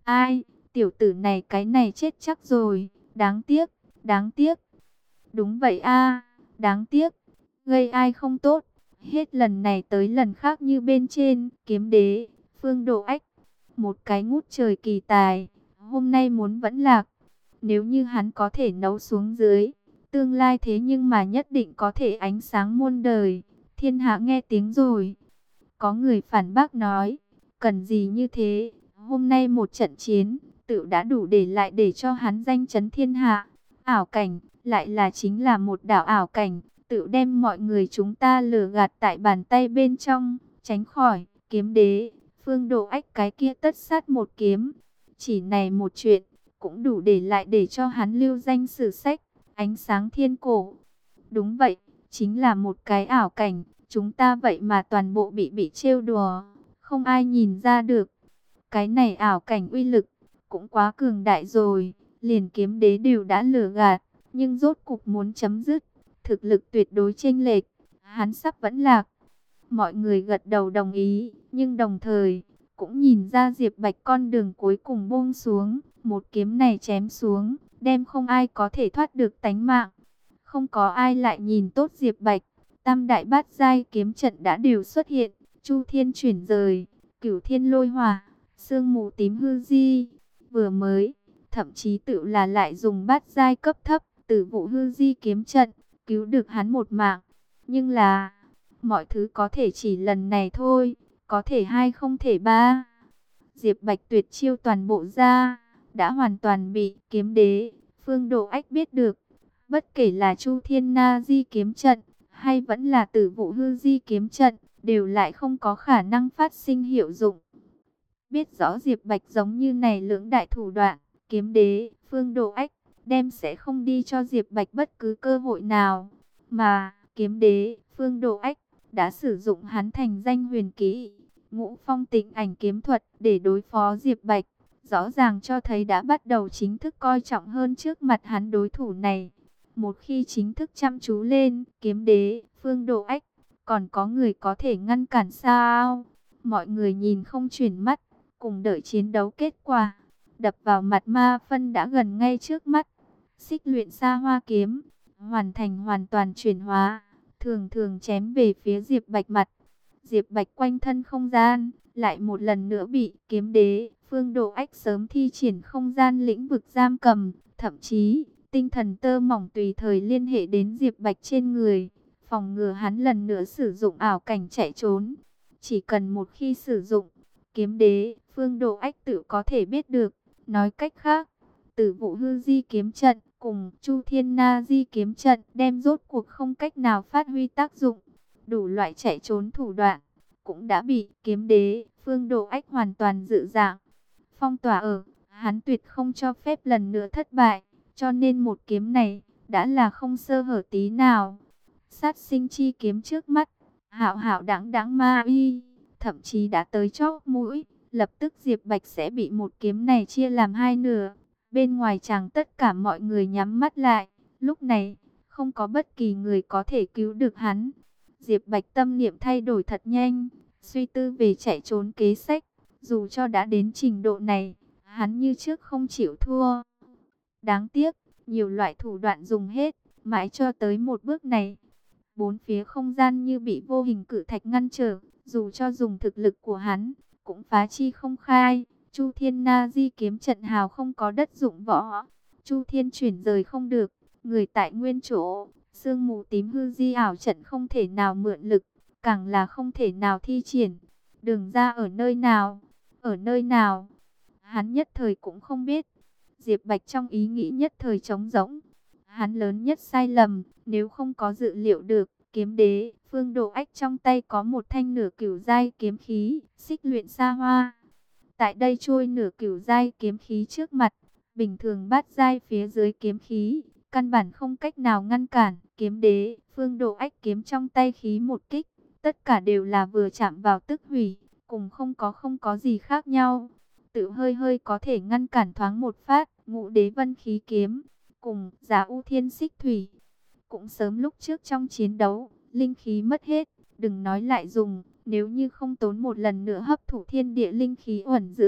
Ai, tiểu tử này cái này chết chắc rồi, đáng tiếc, đáng tiếc. Đúng vậy a, đáng tiếc, gây ai không tốt. Hết lần này tới lần khác như bên trên, kiếm đế, Phương Độ Ách. Một cái ngút trời kỳ tài, hôm nay muốn vẫn lạc. Nếu như hắn có thể nấu xuống dưới, tương lai thế nhưng mà nhất định có thể ánh sáng muôn đời. Thiên hạ nghe tiếng rồi. Có người phản bác nói, cần gì như thế, hôm nay một trận chiến, tự đã đủ để lại để cho hắn danh chấn thiên hạ. Ảo cảnh, lại là chính là một đảo ảo cảnh, tự đem mọi người chúng ta lừa gạt tại bàn tay bên trong, tránh khỏi, kiếm đế, Phương Độ Ách cái kia tất sát một kiếm. Chỉ này một chuyện, cũng đủ để lại để cho hắn lưu danh sử sách, ánh sáng thiên cổ. Đúng vậy, chính là một cái ảo cảnh, chúng ta vậy mà toàn bộ bị trêu đùa, không ai nhìn ra được. Cái này ảo cảnh uy lực, cũng quá cường đại rồi, liền kiếm đế đều đã lừa gạt, nhưng rốt cục muốn chấm dứt, thực lực tuyệt đối chênh lệch, hắn sắp vẫn lạc. Mọi người gật đầu đồng ý, nhưng đồng thời, cũng nhìn ra Diệp Bạch con đường cuối cùng buông xuống, một kiếm này chém xuống, đem không ai có thể thoát được tánh mạng. Không có ai lại nhìn tốt Diệp Bạch, tam đại bát giai kiếm trận đã đều xuất hiện, Chu Thiên chuyển rời, Cửu Thiên lôi hỏa, sương mù tím hư di, vừa mới, thậm chí tự là lại dùng bát giai cấp thấp, Tử Vụ hư di kiếm trận, cứu được hắn một mạng. Nhưng là, mọi thứ có thể chỉ lần này thôi, có thể hai không thể ba. Diệp Bạch tuyệt chiêu toàn bộ ra, đã hoàn toàn bị kiếm đế, Phương Độ Ách biết được. Bất kể là Chu Thiên Na Di kiếm trận, hay vẫn là Tử Vụ hư di kiếm trận, đều lại không có khả năng phát sinh hiệu dụng. Biết rõ Diệp Bạch giống như này lưỡng đại thủ đoạn, kiếm đế, Phương Độ Ách, đem sẽ không đi cho Diệp Bạch bất cứ cơ hội nào. Mà, kiếm đế, Phương Độ Ách, đã sử dụng hắn thành danh huyền kỹ, Ngũ Phong Tịnh Ảnh kiếm thuật để đối phó Diệp Bạch. Rõ ràng cho thấy đã bắt đầu chính thức coi trọng hơn trước mặt hắn đối thủ này. Một khi chính thức chăm chú lên, kiếm đế, Phương Độ Ách, còn có người có thể ngăn cản sao? Mọi người nhìn không chuyển mắt, cùng đợi chiến đấu kết quả. Đập vào mặt ma phân đã gần ngay trước mắt. Xích luyện xa hoa kiếm, hoàn thành hoàn toàn chuyển hóa, thường thường chém về phía Diệp Bạch mặt. Diệp Bạch quanh thân không gian, lại một lần nữa bị kiếm đế, Phương Độ Ách sớm thi triển không gian lĩnh vực giam cầm, thậm chí tinh thần tơ mỏng tùy thời liên hệ đến Diệp Bạch trên người, phòng ngừa hắn lần nữa sử dụng ảo cảnh chạy trốn. Chỉ cần một khi sử dụng, kiếm đế, Phương Độ Ách tự có thể biết được. Nói cách khác, Tử Vụ hư di kiếm trận cùng Chu Thiên Na di kiếm trận đem rốt cuộc không cách nào phát huy tác dụng. Đủ loại chạy trốn thủ đoạn cũng đã bị kiếm đế, Phương Độ Ách hoàn toàn dự dạng phong tỏa ở, hắn tuyệt không cho phép lần nữa thất bại, cho nên một kiếm này đã là không sơ hở tí nào. Sát sinh chi kiếm trước mắt, hạo hạo đãng đãng ma uy, thậm chí đã tới chóp mũi, lập tức Diệp Bạch sẽ bị một kiếm này chia làm hai nửa. Bên ngoài chàng tất cả mọi người nhắm mắt lại, lúc này không có bất kỳ người có thể cứu được hắn. Diệp Bạch tâm niệm thay đổi thật nhanh, suy tư về chạy trốn kế sách. Dù cho đã đến trình độ này, hắn như trước không chịu thua. Đáng tiếc, nhiều loại thủ đoạn dùng hết, mãi cho tới một bước này. Bốn phía không gian như bị vô hình cự thạch ngăn trở, dù cho dùng thực lực của hắn, cũng phá chi không khai. Chu Thiên Na Di kiếm trận hào không có đất dụng võ. Chu Thiên chuyển rời không được, người tại nguyên chỗ, sương mù tím hư di ảo trận không thể nào mượn lực, càng là không thể nào thi triển. Đường ra ở nơi nào? Ở nơi nào? Hắn nhất thời cũng không biết. Diệp Bạch trong ý nghĩ nhất thời trống rỗng. Hắn lớn nhất sai lầm, nếu không có dự liệu được, kiếm đế, Phương Độ Ách trong tay có một thanh nửa cửu giai kiếm khí, xích luyện xa hoa. Tại đây trôi nửa cửu giai kiếm khí trước mặt, bình thường bát giai phía dưới kiếm khí, căn bản không cách nào ngăn cản. Kiếm đế, Phương Độ Ách kiếm trong tay khí một kích, tất cả đều là vừa chạm vào tức hủy, cùng không có gì khác nhau. Tự hơi hơi có thể ngăn cản thoáng một phát, Ngũ Đế Vân khí kiếm, cùng Giá U Thiên xích thủy. Cũng sớm lúc trước trong chiến đấu, linh khí mất hết, đừng nói lại dùng, nếu như không tốn một lần nữa hấp thụ thiên địa linh khí uẩn dưỡng,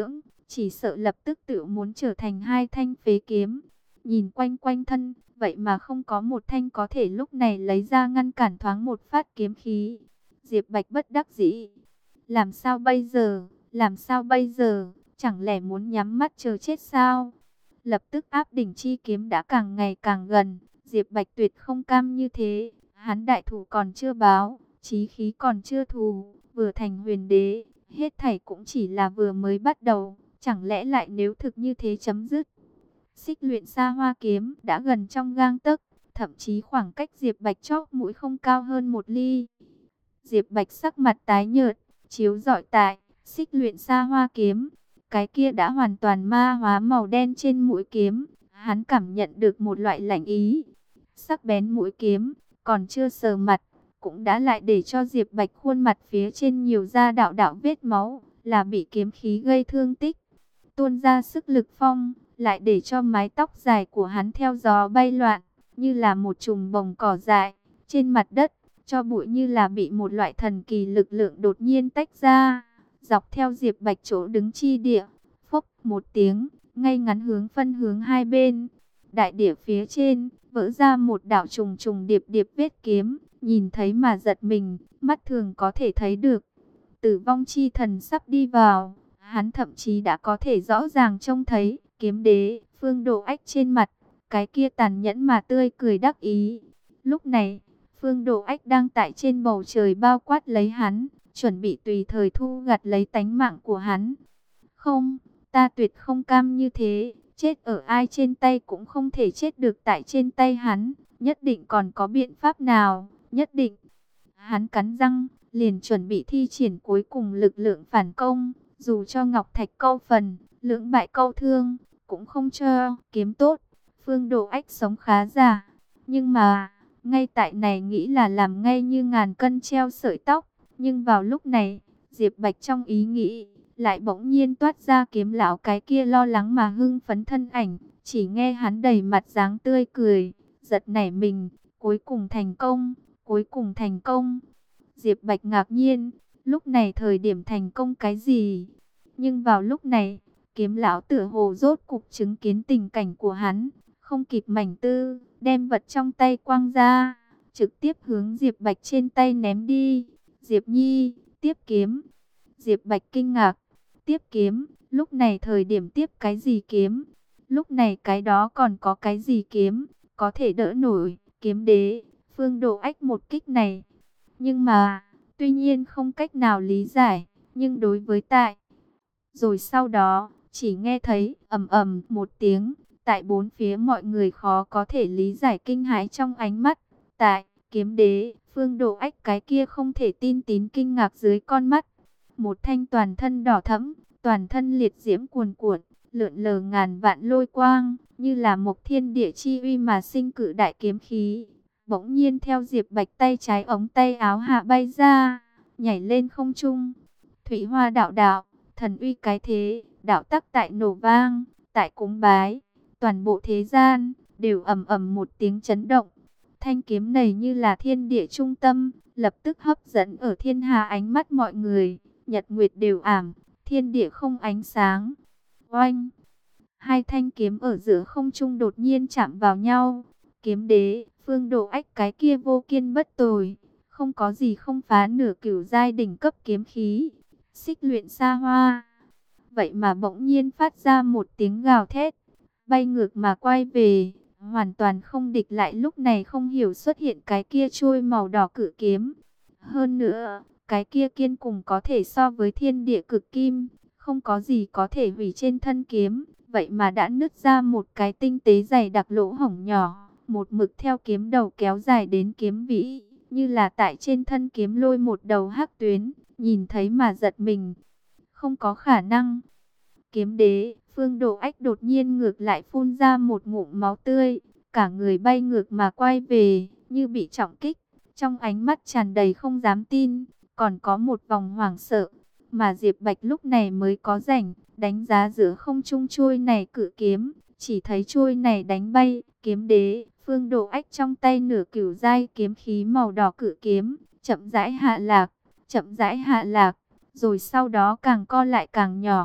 chỉ sợ lập tức tự muốn trở thành hai thanh phế kiếm. Nhìn quanh quanh thân, vậy mà không có một thanh có thể lúc này lấy ra ngăn cản thoáng một phát kiếm khí. Diệp Bạch bất đắc dĩ. Làm sao bây giờ? Làm sao bây giờ? Chẳng lẽ muốn nhắm mắt chờ chết sao? Lập tức áp đỉnh chi kiếm đã càng ngày càng gần. Diệp Bạch tuyệt không cam như thế. Hắn đại thủ còn chưa báo, chí khí còn chưa thù, vừa thành huyền đế. Hết thảy cũng chỉ là vừa mới bắt đầu. Chẳng lẽ lại nếu thực như thế chấm dứt? Xích luyện xa hoa kiếm đã gần trong gang tấc, thậm chí khoảng cách Diệp Bạch chóp mũi không cao hơn một ly. Diệp Bạch sắc mặt tái nhợt, chiếu rọi tại xích luyện xa hoa kiếm, cái kia đã hoàn toàn ma hóa màu đen trên mũi kiếm, hắn cảm nhận được một loại lạnh ý. Sắc bén mũi kiếm, còn chưa sờ mặt, cũng đã lại để cho Diệp Bạch khuôn mặt phía trên nhiều da đạo đạo vết máu, là bị kiếm khí gây thương tích. Tuôn ra sức lực phong, lại để cho mái tóc dài của hắn theo gió bay loạn, như là một chùm bồng cỏ dại trên mặt đất, cho bụi như là bị một loại thần kỳ lực lượng đột nhiên tách ra, dọc theo Diệp Bạch chỗ đứng chi địa, phốc một tiếng, ngay ngắn hướng phân hướng hai bên. Đại địa phía trên vỡ ra một đạo trùng trùng điệp điệp vết kiếm, nhìn thấy mà giật mình, mắt thường có thể thấy được. Tử vong chi thần sắp đi vào, hắn thậm chí đã có thể rõ ràng trông thấy kiếm đế Phương Độ Ách trên mặt, cái kia tàn nhẫn mà tươi cười đắc ý. Lúc này, Phương Độ Ách đang tại trên bầu trời bao quát lấy hắn, chuẩn bị tùy thời thu gặt lấy tánh mạng của hắn. Không, ta tuyệt không cam như thế, chết ở ai trên tay cũng không thể chết được tại trên tay hắn, nhất định còn có biện pháp nào, nhất định. Hắn cắn răng, liền chuẩn bị thi triển cuối cùng lực lượng phản công, dù cho Ngọc Thạch câu phần, lưỡng bại câu thương, cũng không cho kiếm tốt. Phương Độ Ách sống khá giả, nhưng mà ngay tại này nghĩ là làm ngay như ngàn cân treo sợi tóc. Nhưng vào lúc này, Diệp Bạch trong ý nghĩ, lại bỗng nhiên toát ra kiếm lão cái kia lo lắng mà hưng phấn thân ảnh. Chỉ nghe hắn đầy mặt dáng tươi cười, giật nảy mình, cuối cùng thành công, cuối cùng thành công. Diệp Bạch ngạc nhiên, lúc này thời điểm thành công cái gì? Nhưng vào lúc này, kiếm lão tựa hồ rốt cục chứng kiến tình cảnh của hắn, không kịp mảnh tư, đem vật trong tay quăng ra, trực tiếp hướng Diệp Bạch trên tay ném đi. Diệp Nhi, tiếp kiếm. Diệp Bạch kinh ngạc, tiếp kiếm, lúc này thời điểm tiếp cái gì kiếm? Lúc này cái đó còn có cái gì kiếm, có thể đỡ nổi, kiếm đế, Phương Độ Ách một kích này. Nhưng mà, tuy nhiên không cách nào lý giải, nhưng đối với tại. Rồi sau đó, chỉ nghe thấy ầm ầm một tiếng, tại bốn phía mọi người khó có thể lý giải kinh hãi trong ánh mắt. Tại, kiếm đế, Phương Độ Ách cái kia không thể tin tín kinh ngạc dưới con mắt. Một thanh toàn thân đỏ thẫm, toàn thân liệt diễm cuồn cuộn, lượn lờ ngàn vạn lôi quang, như là một thiên địa chi uy mà sinh cự đại kiếm khí. Bỗng nhiên theo Diệp Bạch tay trái ống tay áo hạ bay ra, nhảy lên không trung. Thủy Hoa đạo đạo, thần uy cái thế, đạo tắc tại nổ vang, tại cúng bái, toàn bộ thế gian đều ầm ầm một tiếng chấn động. Thanh kiếm này như là thiên địa trung tâm, lập tức hấp dẫn ở thiên hà ánh mắt mọi người, nhật nguyệt đều ảm, thiên địa không ánh sáng. Oanh! Hai thanh kiếm ở giữa không trung đột nhiên chạm vào nhau. Kiếm đế, Phương Độ Ách cái kia vô kiên bất tồi, không có gì không phá nửa cửu giai đỉnh cấp kiếm khí. Xích luyện xa hoa. Vậy mà bỗng nhiên phát ra một tiếng gào thét, bay ngược mà quay về, hoàn toàn không địch lại lúc này không hiểu xuất hiện cái kia trôi màu đỏ cự kiếm. Hơn nữa, cái kia kiên cùng có thể so với thiên địa cực kim, không có gì có thể hủy trên thân kiếm, vậy mà đã nứt ra một cái tinh tế dày đặc lỗ hổng nhỏ, một mực theo kiếm đầu kéo dài đến kiếm vĩ, như là tại trên thân kiếm lôi một đầu hắc tuyến, nhìn thấy mà giật mình. Không có khả năng. Kiếm đế, Phương Độ Ách đột nhiên ngược lại phun ra một ngụm máu tươi, cả người bay ngược mà quay về, như bị trọng kích, trong ánh mắt tràn đầy không dám tin, còn có một vòng hoảng sợ, mà Diệp Bạch lúc này mới có rảnh đánh giá giữa không trung trôi này cự kiếm, chỉ thấy trôi này đánh bay, kiếm đế, Phương Độ Ách trong tay nửa cửu giai kiếm khí màu đỏ cự kiếm, chậm rãi hạ lạc, rồi sau đó càng co lại càng nhỏ,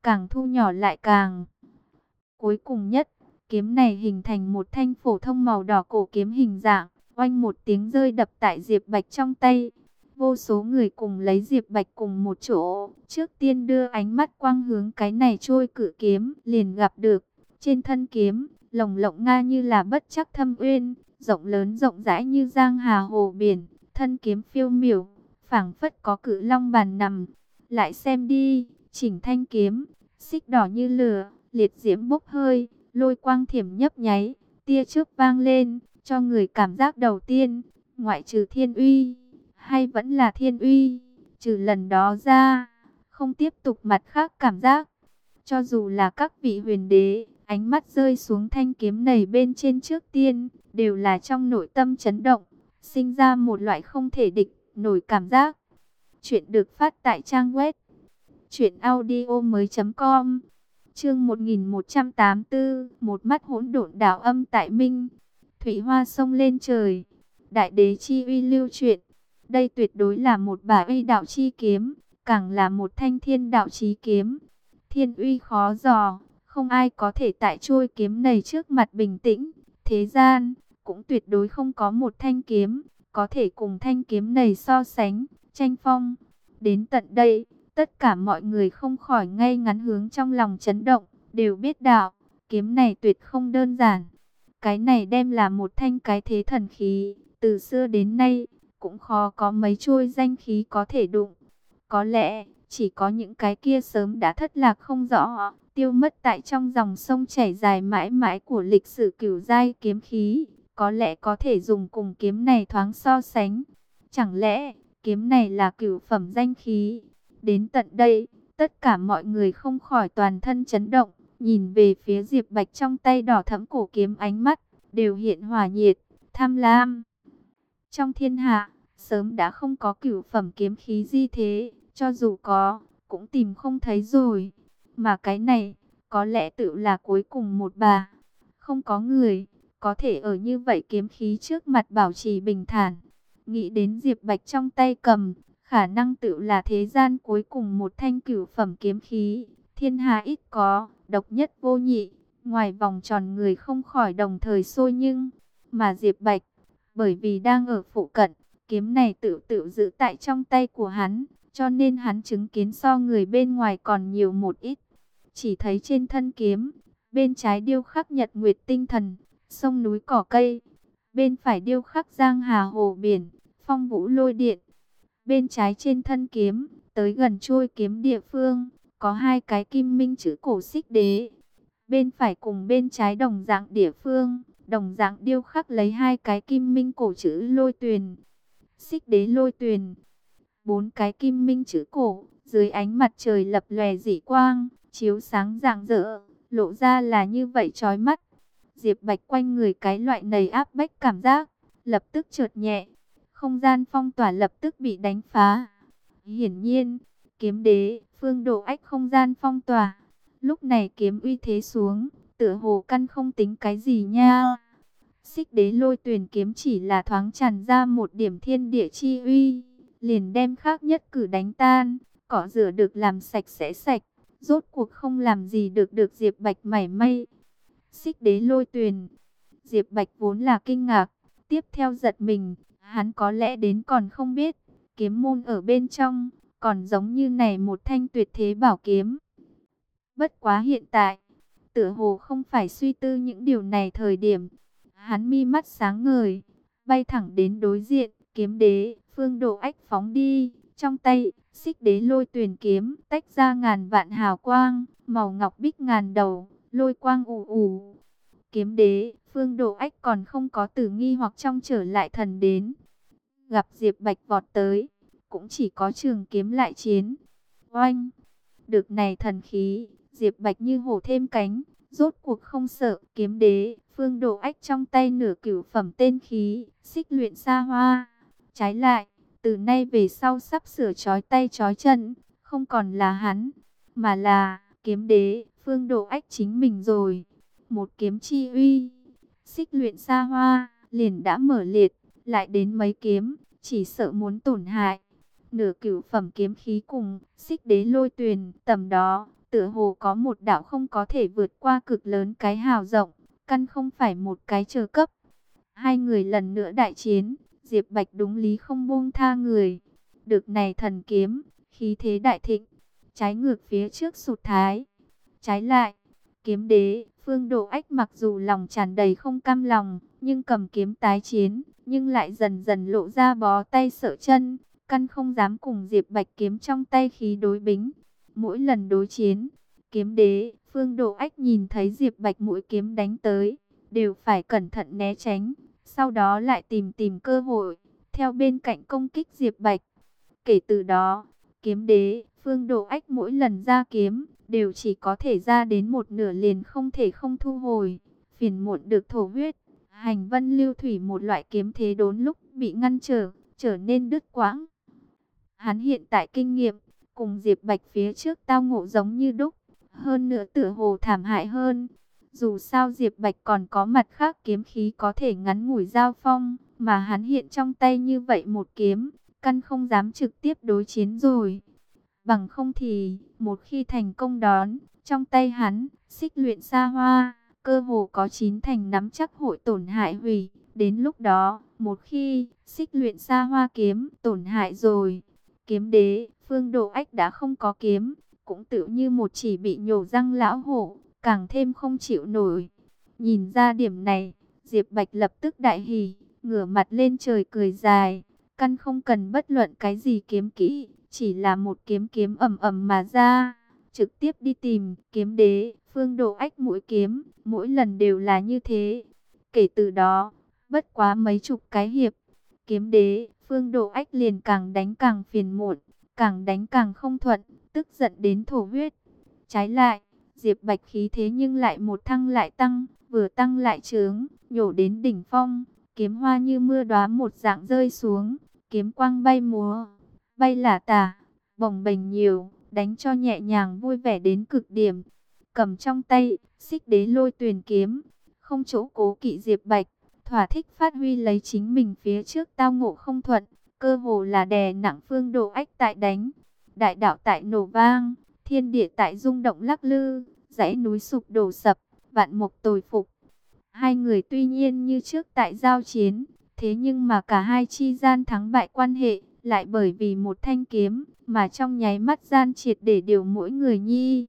càng thu nhỏ lại càng cuối cùng nhất. Kiếm này hình thành một thanh phổ thông màu đỏ cổ kiếm hình dạng, oanh một tiếng rơi đập tại Diệp Bạch trong tay. Vô số người cùng lấy Diệp Bạch cùng một chỗ, trước tiên đưa ánh mắt quang hướng cái này trôi cự kiếm, liền gặp được trên thân kiếm, lồng lộng nga như là bất trắc thâm uyên, rộng lớn rộng rãi như giang hà hồ biển, thân kiếm phiêu miểu, phảng phất có cự long bàn nằm. Lại xem đi, chỉnh thanh kiếm, xích đỏ như lửa, liệt diễm bốc hơi, lôi quang thiểm nhấp nháy, tia chớp vang lên, cho người cảm giác đầu tiên, ngoại trừ thiên uy, hay vẫn là thiên uy, trừ lần đó ra, không tiếp tục mặt khác cảm giác. Cho dù là các vị huyền đế, ánh mắt rơi xuống thanh kiếm này bên trên trước tiên, đều là trong nội tâm chấn động, sinh ra một loại không thể địch nổi cảm giác. Chuyện được phát tại trang web truyệnaudiomoi.com. Chương 1184, một mắt hỗn độn đảo âm tại minh. Thủy hoa sông lên trời, đại đế chi uy lưu truyền. Đây tuyệt đối là một bả uy đạo chi kiếm, càng là một thanh thiên đạo chí kiếm. Thiên uy khó dò, không ai có thể tại trôi kiếm này trước mặt bình tĩnh. Thế gian cũng tuyệt đối không có một thanh kiếm có thể cùng thanh kiếm này so sánh, tranh phong. Đến tận đây, tất cả mọi người không khỏi ngay ngắn hướng trong lòng chấn động, đều biết đạo, kiếm này tuyệt không đơn giản. Cái này đem là một thanh cái thế thần khí, từ xưa đến nay, cũng khó có mấy trôi danh khí có thể đụng. Có lẽ, chỉ có những cái kia sớm đã thất lạc không rõ, tiêu mất tại trong dòng sông chảy dài mãi mãi của lịch sử cửu giai kiếm khí, có lẽ có thể dùng cùng kiếm này thoáng so sánh. Chẳng lẽ, kiếm này là cửu phẩm danh khí? Đến tận đây, tất cả mọi người không khỏi toàn thân chấn động, nhìn về phía Diệp Bạch trong tay đỏ thẫm cổ kiếm, ánh mắt đều hiện hỏa nhiệt, tham lam. Trong thiên hạ, sớm đã không có cửu phẩm kiếm khí gì thế, cho dù có, cũng tìm không thấy rồi. Mà cái này, có lẽ tự là cuối cùng một bà. Không có người có thể ở như vậy kiếm khí trước mặt bảo trì bình thản. Nghĩ đến Diệp Bạch trong tay cầm, khả năng tự là thế gian cuối cùng một thanh cửu phẩm kiếm khí, thiên hạ ít có, độc nhất vô nhị. Ngoài vòng tròn người không khỏi đồng thời sôi nhưng, mà Diệp Bạch, bởi vì đang ở phụ cận, kiếm này tự giữ tại trong tay của hắn, cho nên hắn chứng kiến so người bên ngoài còn nhiều một ít. Chỉ thấy trên thân kiếm, bên trái điêu khắc nhật nguyệt tinh thần, sông núi cỏ cây, bên phải điêu khắc giang hà hồ biển, phong vũ lôi điện. Bên trái trên thân kiếm, tới gần trôi kiếm địa phương, có hai cái kim minh chữ cổ xích đế. Bên phải cùng bên trái đồng dạng địa phương, đồng dạng điêu khắc lấy hai cái kim minh cổ chữ lôi tuyền, xích đế lôi tuyền. Bốn cái kim minh chữ cổ, dưới ánh mặt trời lập lòe dị quang, chiếu sáng rạng rỡ, lộ ra là như vậy chói mắt. Diệp Bạch quanh người cái loại nầy áp bách cảm giác, lập tức chợt nhẹ. Không gian phong tỏa lập tức bị đánh phá. Hiển nhiên, kiếm đế, Phương Độ Ách không gian phong tỏa. Lúc này kiếm uy thế xuống, tựa hồ căn không tính cái gì nha. Xích đế lôi tuyền kiếm chỉ là thoáng tràn ra một điểm thiên địa chi uy, liền đem khác nhất cử đánh tan, cỏ rửa được làm sạch sẽ sạch, rốt cuộc không làm gì được Diệp Bạch mảy may. Xích đế lôi tuyền, Diệp Bạch vốn là kinh ngạc, tiếp theo giật mình, hắn có lẽ đến còn không biết, kiếm môn ở bên trong, còn giống như này một thanh tuyệt thế bảo kiếm. Bất quá hiện tại, tựa hồ không phải suy tư những điều này thời điểm. Hắn mi mắt sáng ngời, bay thẳng đến đối diện, kiếm đế, Phương Độ Ách phóng đi. Trong tay, xích đế lôi tuyền kiếm, tách ra ngàn vạn hào quang, màu ngọc bích ngàn đầu, lôi quang ù ù. Kiếm đế, Phương Độ Ách còn không có từ nghi hoặc trong trở lại thần đến. Gặp Diệp Bạch vọt tới, cũng chỉ có trường kiếm lại chiến. Oanh! Được này thần khí, Diệp Bạch như hổ thêm cánh, rốt cuộc không sợ. Kiếm đế, Phương Độ Ách trong tay nửa cửu phẩm tên khí, xích luyện xa hoa. Trái lại, từ nay về sau sắp sửa trói tay trói chân, không còn là hắn, mà là kiếm đế, Phương Độ Ách chính mình rồi. Một kiếm chi uy, xích luyện xa hoa, liền đã mở liệt, lại đến mấy kiếm, chỉ sợ muốn tổn hại. Nửa cửu phẩm kiếm khí cùng xích đế lôi tuyền, tầm đó, tựa hồ có một đạo không có thể vượt qua cực lớn cái hào rộng, căn không phải một cái chờ cấp. Hai người lần nữa đại chiến, Diệp Bạch đúng lý không buông tha người. Được này thần kiếm, khí thế đại thịnh, trái ngược phía trước sụt thái. Trái lại, kiếm đế, Phương Độ Ách mặc dù lòng tràn đầy không cam lòng, nhưng cầm kiếm tái chiến, nhưng lại dần dần lộ ra bó tay sợ chân, căn không dám cùng Diệp Bạch kiếm trong tay khí đối bính. Mỗi lần đối chiến, kiếm đế, Phương Độ Ách nhìn thấy Diệp Bạch mũi kiếm đánh tới, đều phải cẩn thận né tránh, sau đó lại tìm cơ hội, theo bên cạnh công kích Diệp Bạch. Kể từ đó, kiếm đế, Phương Độ Ách mỗi lần ra kiếm, đều chỉ có thể ra đến một nửa liền không thể không thu hồi, phiền muộn được thổ huyết. Hành vân lưu thủy một loại kiếm thế đốn lúc bị ngăn trở nên đứt quãng. Hắn hiện tại kinh nghiệm, cùng Diệp Bạch phía trước tao ngộ giống như đúc, hơn nữa tựa hồ thảm hại hơn. Dù sao Diệp Bạch còn có mặt khác kiếm khí có thể ngắn ngủi giao phong, mà hắn hiện trong tay như vậy một kiếm, căn không dám trực tiếp đối chiến rồi. Bằng không thì, một khi thành công đón, trong tay hắn, xích luyện xa hoa, cơ hồ có 9 thành nắm chắc hội tổn hại hủy. Đến lúc đó, một khi xích luyện xa hoa kiếm tổn hại rồi, kiếm đế, Phương Độ Ách đã không có kiếm, cũng tự như một chỉ bị nhổ răng lão hổ, càng thêm không chịu nổi. Nhìn ra điểm này, Diệp Bạch lập tức đại hỉ, ngửa mặt lên trời cười dài, căn không cần bất luận cái gì kiếm kỹ, chỉ là một kiếm kiếm ầm ầm mà ra, trực tiếp đi tìm kiếm đế, Phương Độ Ách mũi kiếm, mỗi lần đều là như thế. Kể từ đó, bất quá mấy chục cái hiệp, kiếm đế, Phương Độ Ách liền càng đánh càng phiền muộn, càng đánh càng không thuận, tức giận đến thổ huyết. Trái lại, Diệp Bạch khí thế nhưng lại một thăng lại tăng, vừa tăng lại trướng, nhổ đến đỉnh phong, kiếm hoa như mưa đóa một dạng rơi xuống, kiếm quang bay múa, bay lả tả, bồng bềnh nhiều, đánh cho nhẹ nhàng vui vẻ đến cực điểm. Cầm trong tay, xích đế lôi tuyền kiếm, không chỗ cố kỵ Diệp Bạch, thỏa thích phát huy lấy chính mình phía trước tao ngộ không thuận, cơ hồ là đè nặng Phương Độ Ách tại đánh. Đại đạo tại nổ vang, thiên địa tại rung động lắc lư, dãy núi sụp đổ sập, vạn mục tồi phục. Hai người tuy nhiên như trước tại giao chiến, thế nhưng mà cả hai chi gian thắng bại quan hệ, lại bởi vì một thanh kiếm, mà trong nháy mắt gian triệt để điều mỗi người nhi.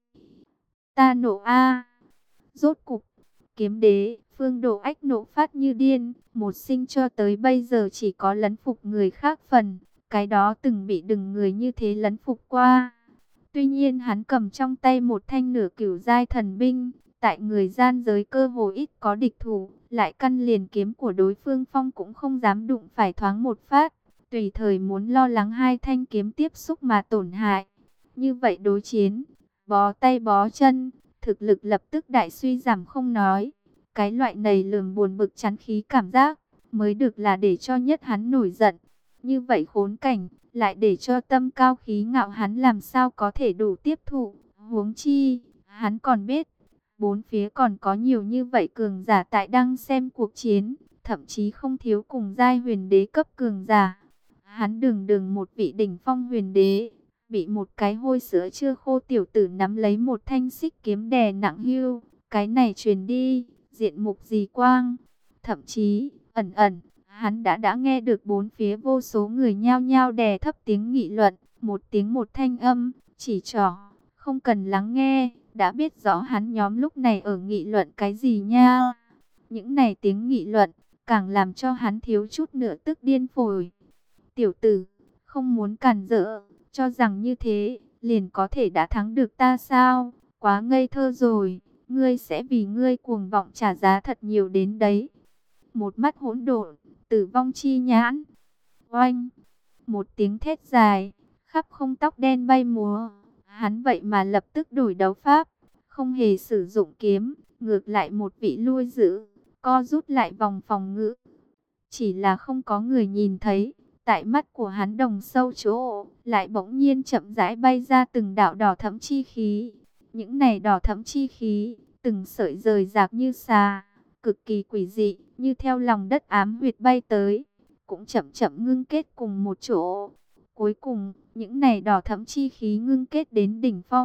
Ta nộ a. Rốt cục, kiếm đế, Phương Độ Ách nộ phát như điên, một sinh cho tới bây giờ chỉ có lấn phục người khác phần, cái đó từng bị đừng người như thế lấn phục qua. Tuy nhiên hắn cầm trong tay một thanh nửa cửu giai thần binh, tại người gian giới cơ hồ ít có địch thủ, lại căn liền kiếm của đối phương phong cũng không dám đụng phải thoáng một phát, tùy thời muốn lo lắng hai thanh kiếm tiếp xúc mà tổn hại. Như vậy đối chiến, bó tay bó chân, thực lực lập tức đại suy giảm không nói. Cái loại này lường buồn bực chán khí cảm giác, mới được là để cho nhất hắn nổi giận. Như vậy khốn cảnh, lại để cho tâm cao khí ngạo hắn làm sao có thể đủ tiếp thụ. Huống chi, hắn còn biết, bốn phía còn có nhiều như vậy cường giả tại đang xem cuộc chiến, thậm chí không thiếu cùng giai huyền đế cấp cường giả. Hắn đừng một vị đỉnh phong huyền đế, bị một cái hôi sữa chưa khô tiểu tử nắm lấy một thanh xích kiếm đè nặng hưu, cái này truyền đi, diện mục gì quang. Thậm chí, ẩn, hắn đã nghe được bốn phía vô số người nhao nhao đè thấp tiếng nghị luận, một tiếng một thanh âm, chỉ trỏ, không cần lắng nghe, đã biết rõ hắn nhóm lúc này ở nghị luận cái gì nha. Những này tiếng nghị luận, càng làm cho hắn thiếu chút nữa tức điên phổi. Tiểu tử, không muốn cản rỡ, cho rằng như thế, liền có thể đã thắng được ta sao? Quá ngây thơ rồi, ngươi sẽ vì ngươi cuồng vọng trả giá thật nhiều đến đấy. Một mắt hỗn độn, tử vong chi nhãn. Oanh, một tiếng thét dài, khắp không tóc đen bay múa. Hắn vậy mà lập tức đổi đấu pháp, không hề sử dụng kiếm, ngược lại một vị lui giữ, co rút lại vòng phòng ngự. Chỉ là không có người nhìn thấy, tại mắt của hắn đồng sâu chỗ, lại bỗng nhiên chậm rãi bay ra từng đạo đỏ thẫm chi khí. Những này đỏ thẫm chi khí, từng sợi rời rạc như xà, cực kỳ quỷ dị, như theo lòng đất ám huyệt bay tới, cũng chậm chậm ngưng kết cùng một chỗ. Cuối cùng, những này đỏ thẫm chi khí ngưng kết đến đỉnh phong,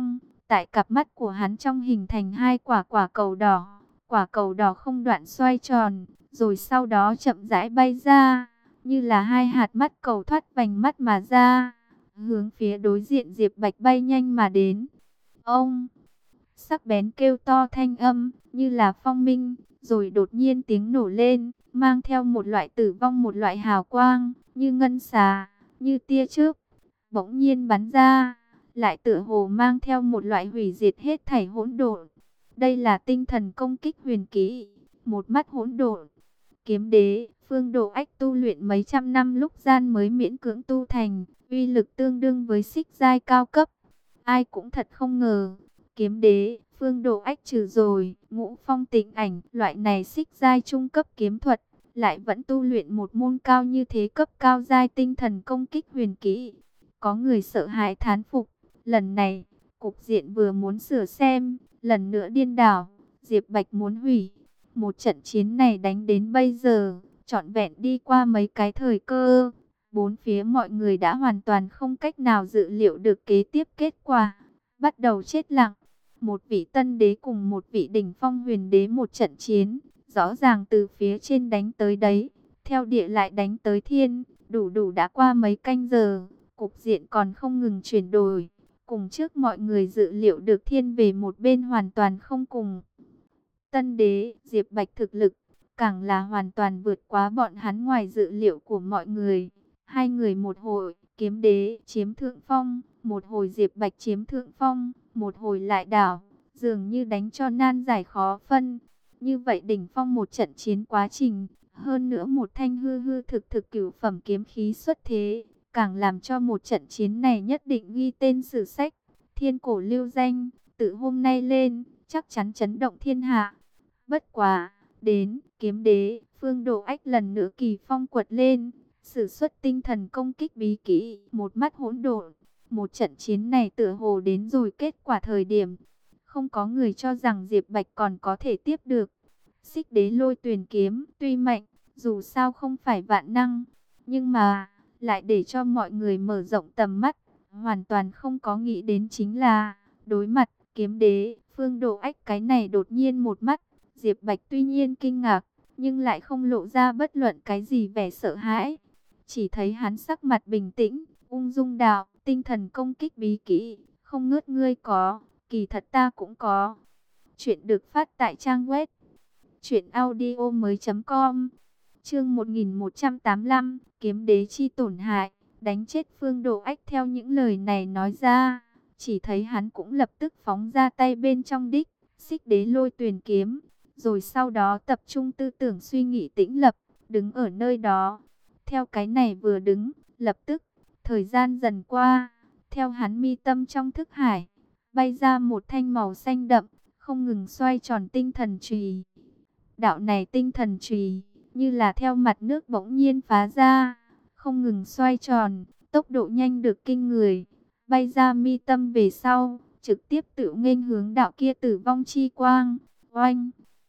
Tại cặp mắt của hắn trong hình thành hai quả quả cầu đỏ. Quả cầu đỏ không đoạn xoay tròn, rồi sau đó chậm rãi bay ra, như là hai hạt mắt cầu thoát vành mắt mà ra, hướng phía đối diện Diệp Bạch bay nhanh mà đến. Ông, sắc bén kêu to thanh âm, như là phong minh, rồi đột nhiên tiếng nổ lên, mang theo một loại tử vong, một loại hào quang, như ngân xà, như tia chớp, bỗng nhiên bắn ra, lại tựa hồ mang theo một loại hủy diệt hết thảy hỗn độn. Đây là tinh thần công kích huyền kỹ, một mắt hỗn độn. Kiếm đế, Phương Độ Ách tu luyện mấy trăm năm lúc gian mới miễn cưỡng tu thành, uy lực tương đương với xích giai cao cấp. Ai cũng thật không ngờ, kiếm đế, Phương Độ Ách trừ rồi, Ngũ Phong Tịnh Ảnh, loại này xích giai trung cấp kiếm thuật, lại vẫn tu luyện một môn cao như thế, cấp cao giai tinh thần công kích huyền kỹ. Có người sợ hãi thán phục, lần này, cục diện vừa muốn sửa xem, lần nữa điên đảo, Diệp Bạch muốn hủy. Một trận chiến này đánh đến bây giờ, trọn vẹn đi qua mấy cái thời cơ. Bốn phía mọi người đã hoàn toàn không cách nào dự liệu được kế tiếp kết quả. Bắt đầu chết lặng. Một vị tân đế cùng một vị đỉnh phong huyền đế một trận chiến. Rõ ràng từ phía trên đánh tới đấy. Theo địa lại đánh tới thiên. Đủ đã qua mấy canh giờ. Cục diện còn không ngừng chuyển đổi. Cùng trước mọi người dự liệu được thiên về một bên hoàn toàn không cùng. Tân đế, Diệp Bạch thực lực, càng là hoàn toàn vượt quá bọn hắn ngoài dự liệu của mọi người. Hai người một hồi, kiếm đế chiếm thượng phong, một hồi Diệp Bạch chiếm thượng phong, một hồi lại đảo, dường như đánh cho nan giải khó phân. Như vậy đỉnh phong một trận chiến quá trình, hơn nữa một thanh hư hư thực thực cửu phẩm kiếm khí xuất thế, càng làm cho một trận chiến này nhất định ghi tên sử sách, thiên cổ lưu danh, từ hôm nay lên, chắc chắn chấn động thiên hạ. Bất quá, đến, kiếm đế, Phương Độ Ách lần nữa kỳ phong quật lên, sử xuất tinh thần công kích bí kỹ, một mắt hỗn độn. Một trận chiến này tựa hồ đến rồi kết quả thời điểm. Không có người cho rằng Diệp Bạch còn có thể tiếp được. Xích đế lôi tuyền kiếm, tuy mạnh, dù sao không phải vạn năng, nhưng mà, lại để cho mọi người mở rộng tầm mắt. Hoàn toàn không có nghĩ đến chính là, đối mặt, kiếm đế, Phương Độ Ách cái này đột nhiên một mắt. Diệp Bạch tuy nhiên kinh ngạc, nhưng lại không lộ ra bất luận cái gì vẻ sợ hãi. Chỉ thấy hắn sắc mặt bình tĩnh, ung dung đạo, tinh thần công kích bí kỹ, không ngớt ngươi có, kỳ thật ta cũng có. Chuyện được phát tại trang web truyệnaudiomoi.com. Chương 1185, kiếm đế chi tổn hại, đánh chết Phương Độ Ách. Theo những lời này nói ra, chỉ thấy hắn cũng lập tức phóng ra tay bên trong đích xích đế lôi tuyền kiếm. Rồi sau đó tập trung tư tưởng suy nghĩ tĩnh lập, đứng ở nơi đó. Theo cái này vừa đứng, lập tức, thời gian dần qua, theo hắn mi tâm trong thức hải, bay ra một thanh màu xanh đậm, không ngừng xoay tròn tinh thần chùy. Đạo này tinh thần chùy, như là theo mặt nước bỗng nhiên phá ra, không ngừng xoay tròn, tốc độ nhanh được kinh người, bay ra mi tâm về sau, trực tiếp tự nghênh hướng đạo kia tử vong chi quang. Oanh!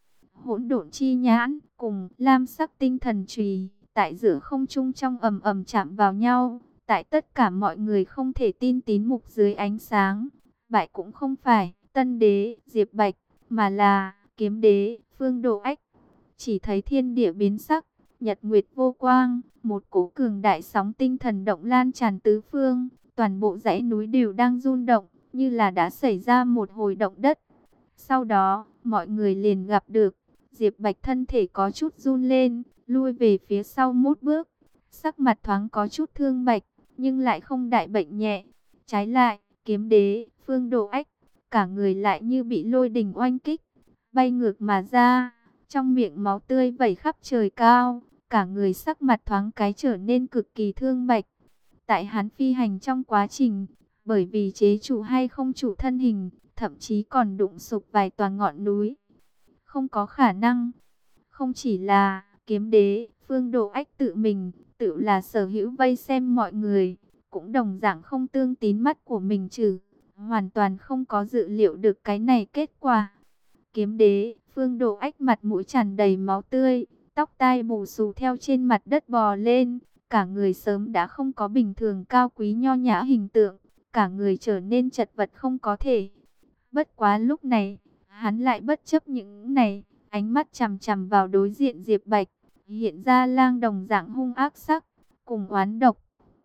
Hỗn độn chi nhãn cùng lam sắc tinh thần chùy tại giữa không trung trong ầm ầm chạm vào nhau, tại tất cả mọi người không thể tin tín mục dưới ánh sáng, bại cũng không phải tân đế Diệp Bạch, mà là kiếm đế Phương Độ Ách. Chỉ thấy thiên địa biến sắc, nhật nguyệt vô quang, một cỗ cường đại sóng tinh thần động lan tràn tứ phương, toàn bộ dãy núi đều đang rung động, như là đã xảy ra một hồi động đất. Sau đó, mọi người liền gặp được Diệp Bạch thân thể có chút run lên, lui về phía sau một bước, sắc mặt thoáng có chút thương bạch, nhưng lại không đại bệnh nhẹ. Trái lại, kiếm đế, Phương Độ Ách, cả người lại như bị lôi đình oanh kích, bay ngược mà ra, trong miệng máu tươi vẩy khắp trời cao, cả người sắc mặt thoáng cái trở nên cực kỳ thương bạch. Tại hắn phi hành trong quá trình, bởi vì chế trụ hay không chủ thân hình, thậm chí còn đụng sụp vài tòa ngọn núi. Không có khả năng. Không chỉ là kiếm đế, Phương Độ Ách tự mình, tự là sở hữu vây xem mọi người, cũng đồng dạng không tương tín mắt của mình trừ, hoàn toàn không có dự liệu được cái này kết quả. Kiếm đế, Phương Độ Ách mặt mũi tràn đầy máu tươi, tóc tai bù xù theo trên mặt đất bò lên, cả người sớm đã không có bình thường cao quý nho nhã hình tượng, cả người trở nên chật vật không có thể. Bất quá lúc này, hắn lại bất chấp những này, ánh mắt chằm chằm vào đối diện Diệp Bạch, hiện ra lang đồng dạng hung ác sắc, cùng oán độc.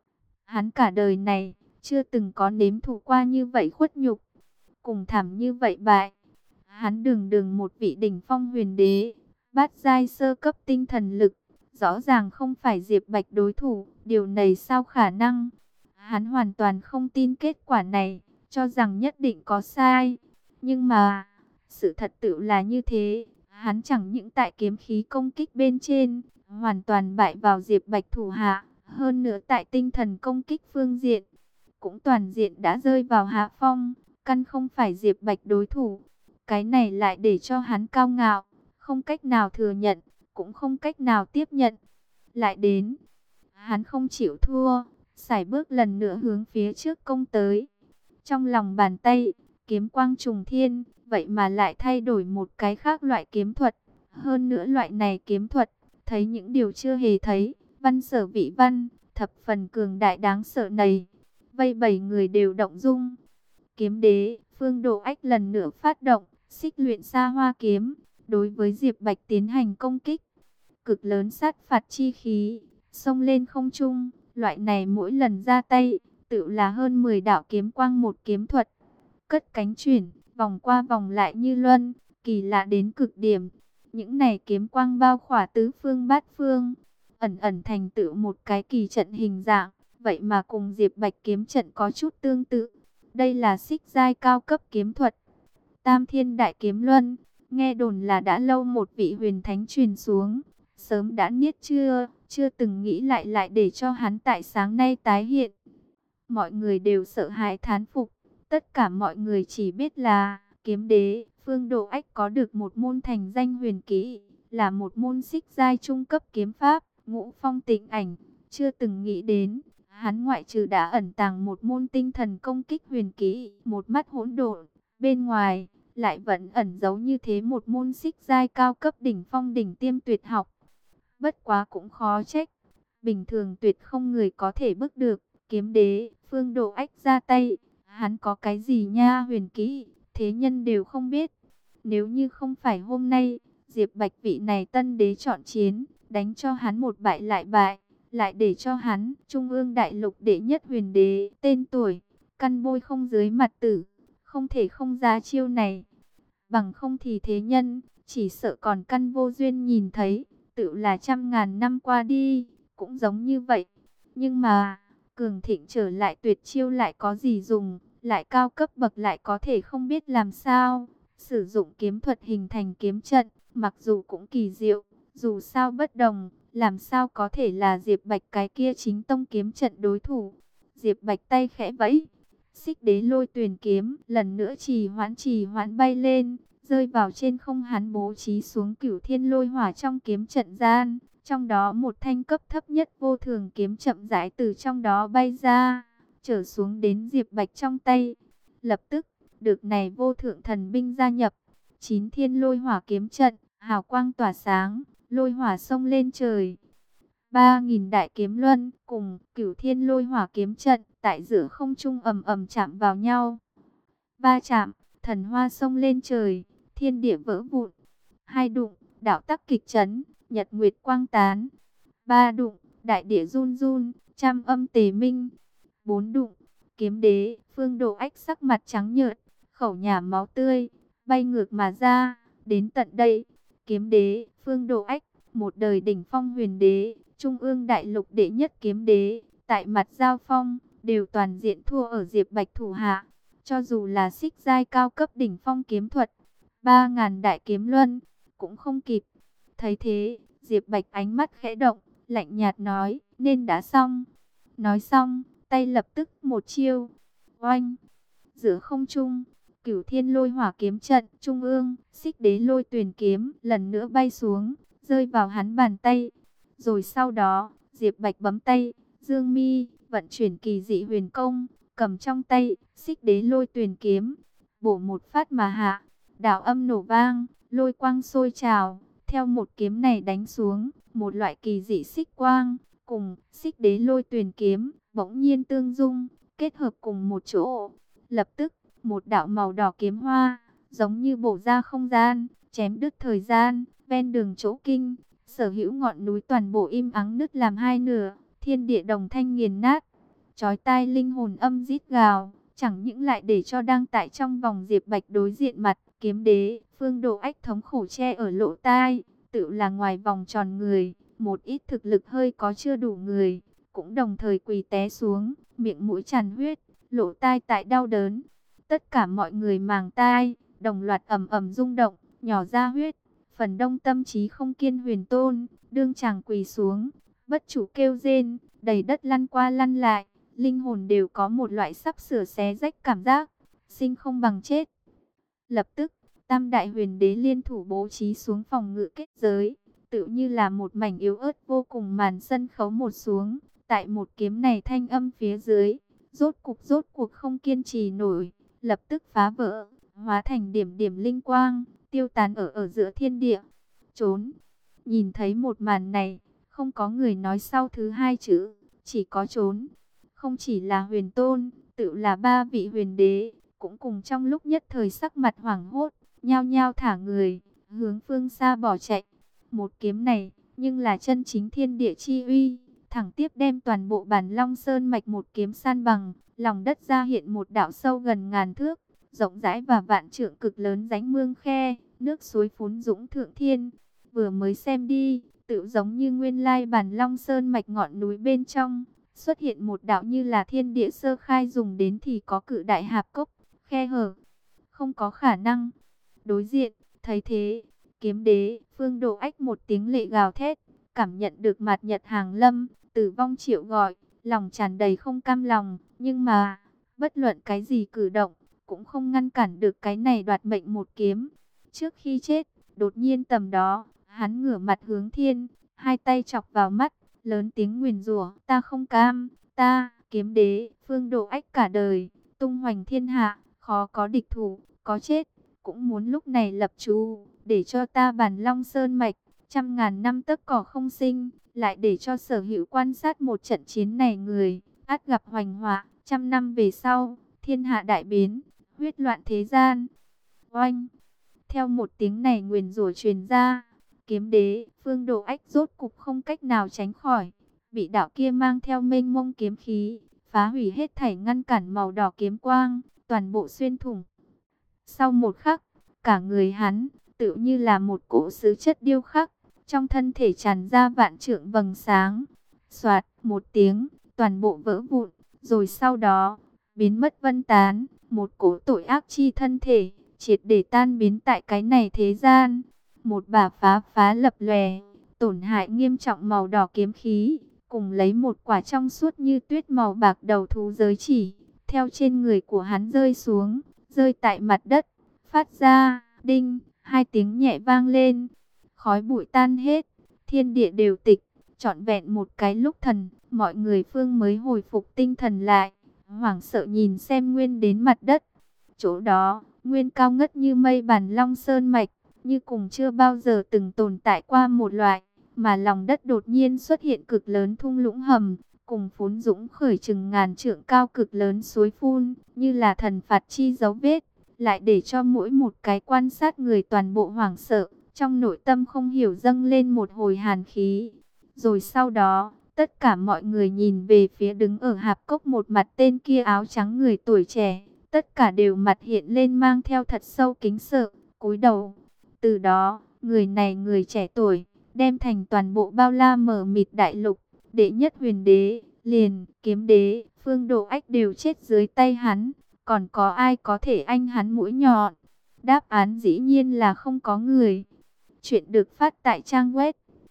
Hắn cả đời này, chưa từng có nếm thử qua như vậy khuất nhục, cùng thảm như vậy bại. Hắn đường đường một vị đỉnh phong huyền đế, bát giai sơ cấp tinh thần lực, rõ ràng không phải Diệp Bạch đối thủ, điều này sao khả năng? Hắn hoàn toàn không tin kết quả này, cho rằng nhất định có sai. Nhưng mà, sự thật tự là như thế, hắn chẳng những tại kiếm khí công kích bên trên, hoàn toàn bại vào Diệp Bạch thủ hạ, hơn nữa tại tinh thần công kích phương diện, cũng toàn diện đã rơi vào hạ phong, căn không phải Diệp Bạch đối thủ. Cái này lại để cho hắn cao ngạo, không cách nào thừa nhận, cũng không cách nào tiếp nhận. Lại đến, hắn không chịu thua, sải bước lần nữa hướng phía trước công tới. Trong lòng bàn tay, kiếm quang trùng thiên, vậy mà lại thay đổi một cái khác loại kiếm thuật. Hơn nữa loại này kiếm thuật, thấy những điều chưa hề thấy, văn sở vị văn, thập phần cường đại đáng sợ này. Vây 7 người đều động dung. Kiếm đế, Phương Độ Ách lần nữa phát động, xích luyện xa hoa kiếm, đối với Diệp Bạch tiến hành công kích. Cực lớn sát phạt chi khí, xông lên không trung, loại này mỗi lần ra tay, tự là hơn 10 đạo kiếm quang một kiếm thuật. Cất cánh chuyển, vòng qua vòng lại như luân, kỳ lạ đến cực điểm. Những này kiếm quang bao khỏa tứ phương bát phương, ẩn ẩn thành tựu một cái kỳ trận hình dạng, vậy mà cùng Diệp Bạch kiếm trận có chút tương tự. Đây là xích giai cao cấp kiếm thuật. Tam Thiên Đại Kiếm Luân, nghe đồn là đã lâu một vị huyền thánh truyền xuống, sớm đã niết chưa từng nghĩ lại để cho hắn tại sáng nay tái hiện. Mọi người đều sợ hãi thán phục, tất cả mọi người chỉ biết là kiếm đế Phương Độ Ách có được một môn thành danh huyền kỹ, là một môn xích giai trung cấp kiếm pháp, Ngũ Phong Tịnh Ảnh, chưa từng nghĩ đến hắn ngoại trừ đã ẩn tàng một môn tinh thần công kích huyền kỹ, một mắt hỗn độn, bên ngoài lại vẫn ẩn giấu như thế một môn xích giai cao cấp đỉnh phong đỉnh tiêm tuyệt học. Bất quá cũng khó trách, bình thường tuyệt không người có thể bước được. Kiếm đế Phương Độ Ách ra tay, hắn có cái gì nha huyền kỹ, thế nhân đều không biết. Nếu như không phải hôm nay, Diệp Bạch vị này tân đế chọn chiến, đánh cho hắn một bại lại để cho hắn Trung ương đại lục đệ nhất huyền đế, tên tuổi, căn bôi không dưới mặt tử, không thể không ra chiêu này. Bằng không thì thế nhân, chỉ sợ còn căn vô duyên nhìn thấy, tự là trăm ngàn năm qua đi, cũng giống như vậy. Nhưng mà, cường thịnh trở lại tuyệt chiêu lại có gì dùng, lại cao cấp bậc lại có thể không biết làm sao. Sử dụng kiếm thuật hình thành kiếm trận, mặc dù cũng kỳ diệu, dù sao bất đồng, làm sao có thể là Diệp Bạch cái kia chính tông kiếm trận đối thủ. Diệp Bạch tay khẽ vẫy, xích đế lôi tuyền kiếm lần nữa trì hoãn bay lên, rơi vào trên không. Hắn bố trí xuống cửu thiên lôi hỏa trong kiếm trận gian, trong đó một thanh cấp thấp nhất vô thường kiếm chậm rãi từ trong đó bay ra, trở xuống đến Diệp Bạch trong tay. Lập tức, được này vô thượng thần binh gia nhập, 9 thiên lôi hỏa kiếm trận, hào quang tỏa sáng, lôi hỏa xông lên trời. 3.000 đại kiếm luân cùng cửu thiên lôi hỏa kiếm trận tại giữa không trung ầm ầm chạm vào nhau. Va chạm, thần hoa xông lên trời, thiên địa vỡ vụn. Hai đụng, đạo tắc kịch chấn, nhật nguyệt quang tán. Ba đụng, đại địa run run, trăm âm tề minh. Bốn đụng, kiếm đế Phương Độ Ách sắc mặt trắng nhợt, khẩu nhả máu tươi, bay ngược mà ra. Đến tận đây, kiếm đế Phương Độ Ách, một đời đỉnh phong huyền đế, Trung ương đại lục đệ nhất kiếm đế, tại mặt giao phong, đều toàn diện thua ở Diệp Bạch thủ hạ. Cho dù là xích giai cao cấp đỉnh phong kiếm thuật, 3.000 đại kiếm luân, cũng không kịp. Thấy thế, Diệp Bạch ánh mắt khẽ động, lạnh nhạt nói, nên đã xong. Nói xong, tay lập tức một chiêu, oanh, giữa không trung, cửu thiên lôi hỏa kiếm trận, trung ương, xích đế lôi tuyền kiếm, lần nữa bay xuống, rơi vào hắn bàn tay. Rồi sau đó, Diệp Bạch bấm tay, dương mi, vận chuyển kỳ dị huyền công, cầm trong tay, xích đế lôi tuyền kiếm, bổ một phát mà hạ, đạo âm nổ vang, lôi quang sôi trào, theo một kiếm này đánh xuống, một loại kỳ dị xích quang, cùng xích đế lôi tuyền kiếm, bỗng nhiên tương dung, kết hợp cùng một chỗ. Lập tức, một đạo màu đỏ kiếm hoa, giống như bổ ra không gian, chém đứt thời gian, ven đường chỗ kinh, sở hữu ngọn núi toàn bộ im ắng nứt làm hai nửa, thiên địa đồng thanh nghiền nát, chói tai linh hồn âm rít gào, chẳng những lại để cho đang tại trong vòng Diệp Bạch đối diện mặt, kiếm đế, Phương Độ Ách thống khổ che ở lỗ tai, tự là ngoài vòng tròn người, một ít thực lực hơi có chưa đủ người, cũng đồng thời quỳ té xuống, miệng mũi tràn huyết, lỗ tai tại đau đớn. Tất cả mọi người màng tai, đồng loạt ầm ầm rung động, nhỏ ra huyết. Phần đông tâm trí không kiên Huyền Tôn, đương chàng quỳ xuống, bất chủ kêu rên, đầy đất lăn qua lăn lại, linh hồn đều có một loại sắp sửa xé rách cảm giác, sinh không bằng chết. Lập tức, Tam Đại Huyền Đế liên thủ bố trí xuống phòng ngự kết giới, tự như là một mảnh yếu ớt vô cùng màn sân khấu một xuống, tại một kiếm này thanh âm phía dưới, rốt cuộc không kiên trì nổi, lập tức phá vỡ, hóa thành điểm điểm linh quang, tiêu tán ở giữa thiên địa. Trốn. Nhìn thấy một màn này, không có người nói sau thứ hai chữ, chỉ có trốn. Không chỉ là Huyền Tôn, tự là ba vị huyền đế, cũng cùng trong lúc nhất thời sắc mặt hoảng hốt, nhao nhao thả người, hướng phương xa bỏ chạy. Một kiếm này, nhưng là chân chính thiên địa chi uy, thẳng tiếp đem toàn bộ Bản Long Sơn mạch một kiếm san bằng, lòng đất ra hiện một đạo sâu gần ngàn thước, rộng rãi và vạn trượng cực lớn rãnh mương khe, nước suối phún dũng thượng thiên. Vừa mới xem đi, tự giống như nguyên lai Bản Long Sơn mạch ngọn núi bên trong, xuất hiện một đạo như là thiên địa sơ khai dùng đến thì có cự đại hạp cốc, khe hở. Không có khả năng. Đối diện, thấy thế, kiếm đế, Phương Độ Ách một tiếng lệ gào thét, cảm nhận được mạt nhật hàng lâm, tử vong triệu gọi, lòng tràn đầy không cam lòng, nhưng mà, bất luận cái gì cử động, cũng không ngăn cản được cái này đoạt mệnh một kiếm. Trước khi chết, đột nhiên tầm đó, hắn ngửa mặt hướng thiên, hai tay chọc vào mắt, lớn tiếng nguyền rủa, ta không cam, ta, kiếm đế, Phương Độ Ách cả đời, tung hoành thiên hạ, khó có địch thủ, có chết, cũng muốn lúc này lập chú, để cho ta Bản Long Sơn mạch, trăm ngàn năm tấc cỏ không sinh, lại để cho sở hữu quan sát một trận chiến này người, ắt gặp hoành họa, trăm năm về sau, thiên hạ đại biến, huyết loạn thế gian. Oanh! Theo một tiếng này nguyền rủa truyền ra, kiếm đế, Phương Độ Ách rốt cục không cách nào tránh khỏi, bị đạo kia mang theo mênh mông kiếm khí, phá hủy hết thảy ngăn cản màu đỏ kiếm quang, toàn bộ xuyên thủng. Sau một khắc, cả người hắn, tự như là một cỗ sứ chất điêu khắc, trong thân thể tràn ra vạn trượng vầng sáng. Soạt, một tiếng, toàn bộ vỡ vụn, rồi sau đó, biến mất vân tán, một cỗ tội ác chi thân thể, triệt để tan biến tại cái này thế gian. Một bả phá lập lòe, tổn hại nghiêm trọng màu đỏ kiếm khí, cùng lấy một quả trong suốt như tuyết màu bạc đầu thú giới chỉ, theo trên người của hắn rơi xuống, rơi tại mặt đất, phát ra, đinh, hai tiếng nhẹ vang lên, khói bụi tan hết, thiên địa đều tịch, trọn vẹn một cái lúc thần, mọi người phương mới hồi phục tinh thần lại, hoảng sợ nhìn xem nguyên đến mặt đất. Chỗ đó, nguyên cao ngất như mây Bản Long Sơn mạch, như cùng chưa bao giờ từng tồn tại qua một loại, mà lòng đất đột nhiên xuất hiện cực lớn thung lũng hầm, cùng phún dũng khởi chừng ngàn trượng cao cực lớn suối phun, như là thần phạt chi dấu vết, lại để cho mỗi một cái quan sát người toàn bộ hoảng sợ, trong nội tâm không hiểu dâng lên một hồi hàn khí. Rồi sau đó, tất cả mọi người nhìn về phía đứng ở hạp cốc một mặt tên kia áo trắng người tuổi trẻ, tất cả đều mặt hiện lên mang theo thật sâu kính sợ, cúi đầu. Từ đó, người này người trẻ tuổi, đem thành toàn bộ bao la mở mịt đại lục, đệ nhất huyền đế, liền, kiếm đế, Phương Độ Ách đều chết dưới tay hắn, còn có ai có thể anh hắn mũi nhọn? Đáp án dĩ nhiên là không có người. Chuyện được phát tại trang web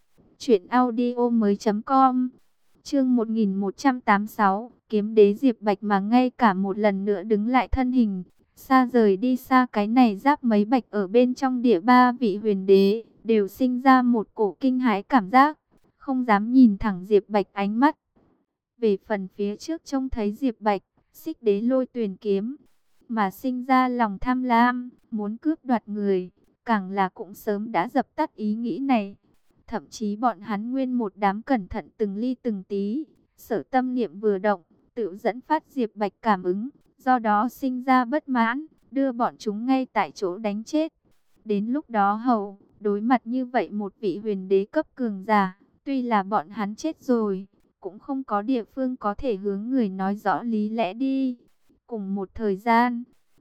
truyệnaudiomoi.com. Chương 1186, kiếm đế Diệp Bạch mà ngay cả một lần nữa đứng lại thân hình, xa rời đi xa cái này giáp mấy bạch ở bên trong địa ba vị huyền đế, đều sinh ra một cổ kinh hãi cảm giác, không dám nhìn thẳng Diệp Bạch ánh mắt. Về phần phía trước trông thấy Diệp Bạch, Xích Đế Lôi Tuyền kiếm, mà sinh ra lòng tham lam, muốn cướp đoạt người, càng là cũng sớm đã dập tắt ý nghĩ này. Thậm chí bọn hắn nguyên một đám cẩn thận từng ly từng tí, sở tâm niệm vừa động, tự dẫn phát Diệp Bạch cảm ứng, do đó sinh ra bất mãn, đưa bọn chúng ngay tại chỗ đánh chết. Đến lúc đó đối mặt như vậy một vị huyền đế cấp cường giả, tuy là bọn hắn chết rồi, cũng không có địa phương có thể hướng người nói rõ lý lẽ đi. Cùng một thời gian,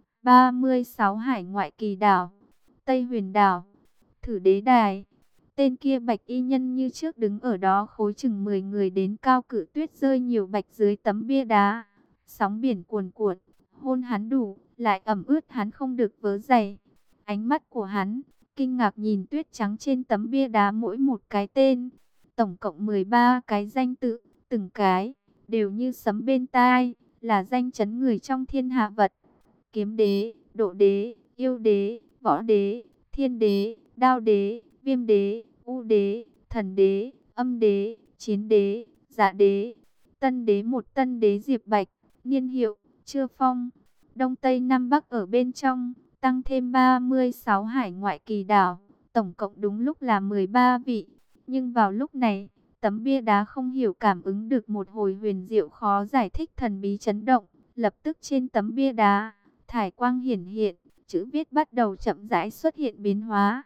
36 hải ngoại kỳ đảo, Tây Huyền đảo, Thử Đế đài. Tên kia bạch y nhân như trước đứng ở đó, khối chừng 10 người đến cao, cử tuyết rơi nhiều bạch dưới tấm bia đá. Sóng biển cuồn cuộn, hôn hắn đủ, lại ẩm ướt hắn không được vớ giày. Ánh mắt của hắn kinh ngạc nhìn tuyết trắng trên tấm bia đá, mỗi một cái tên, tổng cộng 13 cái danh tự, từng cái đều như sấm bên tai, là danh chấn người trong thiên hạ vật. Kiếm đế, độ đế, yêu đế, võ đế, thiên đế, đao đế, viêm đế, u đế, thần đế, âm đế, chiến đế, dạ đế. Tân đế, một tân đế Diệp Bạch, niên hiệu Chưa Phong, Đông Tây Nam Bắc ở bên trong, tăng thêm 36 hải ngoại kỳ đảo, tổng cộng đúng lúc là 13 vị. Nhưng vào lúc này, tấm bia đá không hiểu cảm ứng được một hồi huyền diệu khó giải thích thần bí chấn động, lập tức trên tấm bia đá, thải quang hiển hiện, chữ viết bắt đầu chậm rãi xuất hiện biến hóa.